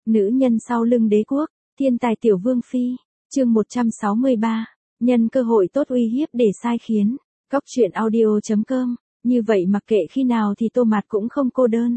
Nữ nhân sau lưng đế quốc, thiên tài tiểu vương phi, chương 163, nhân cơ hội tốt uy hiếp để sai khiến, góc truyện audio.com, như vậy mặc kệ khi nào thì Tô Mạt cũng không cô đơn.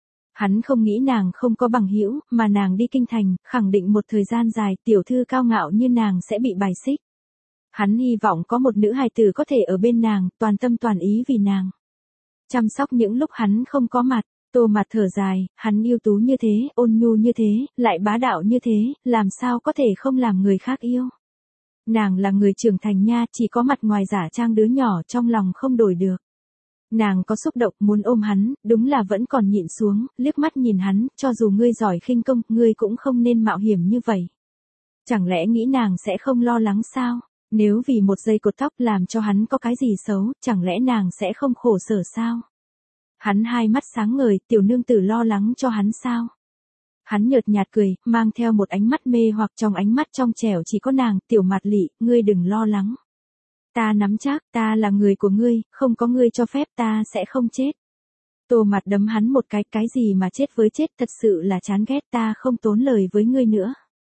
Hắn không nghĩ nàng không có bằng hữu, mà nàng đi kinh thành, khẳng định một thời gian dài tiểu thư cao ngạo như nàng sẽ bị bài xích. Hắn hy vọng có một nữ hài tử có thể ở bên nàng, toàn tâm toàn ý vì nàng. Chăm sóc những lúc hắn không có mặt. Tô Mạt thở dài, hắn ưu tú như thế, ôn nhu như thế, lại bá đạo như thế, làm sao có thể không làm người khác yêu. Nàng là người trưởng thành nha, chỉ có mặt ngoài giả trang đứa nhỏ trong lòng không đổi được. Nàng có xúc động muốn ôm hắn, đúng là vẫn còn nhịn xuống, liếc mắt nhìn hắn, cho dù ngươi giỏi khinh công, ngươi cũng không nên mạo hiểm như vậy. Chẳng lẽ nghĩ nàng sẽ không lo lắng sao? Nếu vì một giây cột tóc làm cho hắn có cái gì xấu, chẳng lẽ nàng sẽ không khổ sở sao? Hắn hai mắt sáng ngời, tiểu nương tử lo lắng cho hắn sao? Hắn nhợt nhạt cười, mang theo một ánh mắt mê hoặc trong ánh mắt trong trẻo chỉ có nàng, tiểu Mạt Lị, ngươi đừng lo lắng. Ta nắm chắc, ta là người của ngươi, không có ngươi cho phép ta sẽ không chết. Tô Mạt đấm hắn một cái gì mà chết với chết, thật sự là chán ghét, ta không tốn lời với ngươi nữa.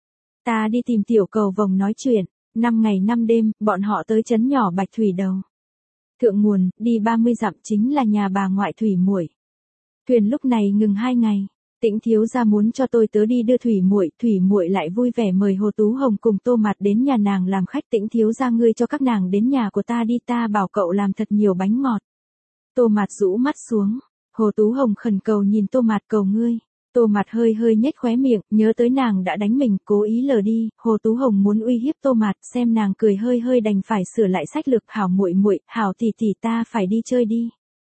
Ta đi tìm tiểu cầu vồng nói chuyện, 5 ngày 5 đêm, bọn họ tới trấn nhỏ Bạch Thủy Đầu. Thượng nguồn, đi 30 dặm chính là nhà bà ngoại Thủy Muội. Thuyền lúc này ngừng 2 ngày, Tĩnh thiếu gia muốn cho tôi tớ đi đưa Thủy Muội lại vui vẻ mời Hồ Tú Hồng cùng Tô Mạt đến nhà nàng làm khách. Tĩnh thiếu gia ngươi cho các nàng đến nhà của ta đi, ta bảo cậu làm thật nhiều bánh ngọt. Tô Mạt rũ mắt xuống, Hồ Tú Hồng khẩn cầu nhìn Tô Mạt, cầu ngươi. Tô Mạt hơi nhếch khóe miệng, nhớ tới nàng đã đánh mình, cố ý lờ đi. Hồ Tú Hồng muốn uy hiếp Tô Mạt, xem nàng cười hơi đành phải sửa lại sách lược, hảo muội, hảo tỷ tỷ, ta phải đi chơi đi.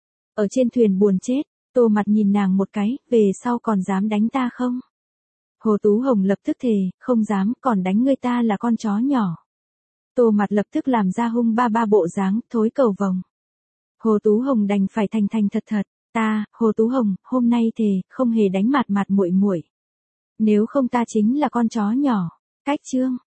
Ở trên thuyền buồn chết, Tô Mạt nhìn nàng một cái, về sau còn dám đánh ta không? Hồ Tú Hồng lập tức thề, không dám, còn đánh ngươi, ta là con chó nhỏ. Tô Mạt lập tức làm ra hung ba bộ dáng, thối cầu vồng. Hồ Tú Hồng đành phải thành thật. Ta, Hồ Tú Hồng, hôm nay thề, không hề đánh Mạt muội. Nếu không ta chính là con chó nhỏ. Cách chương.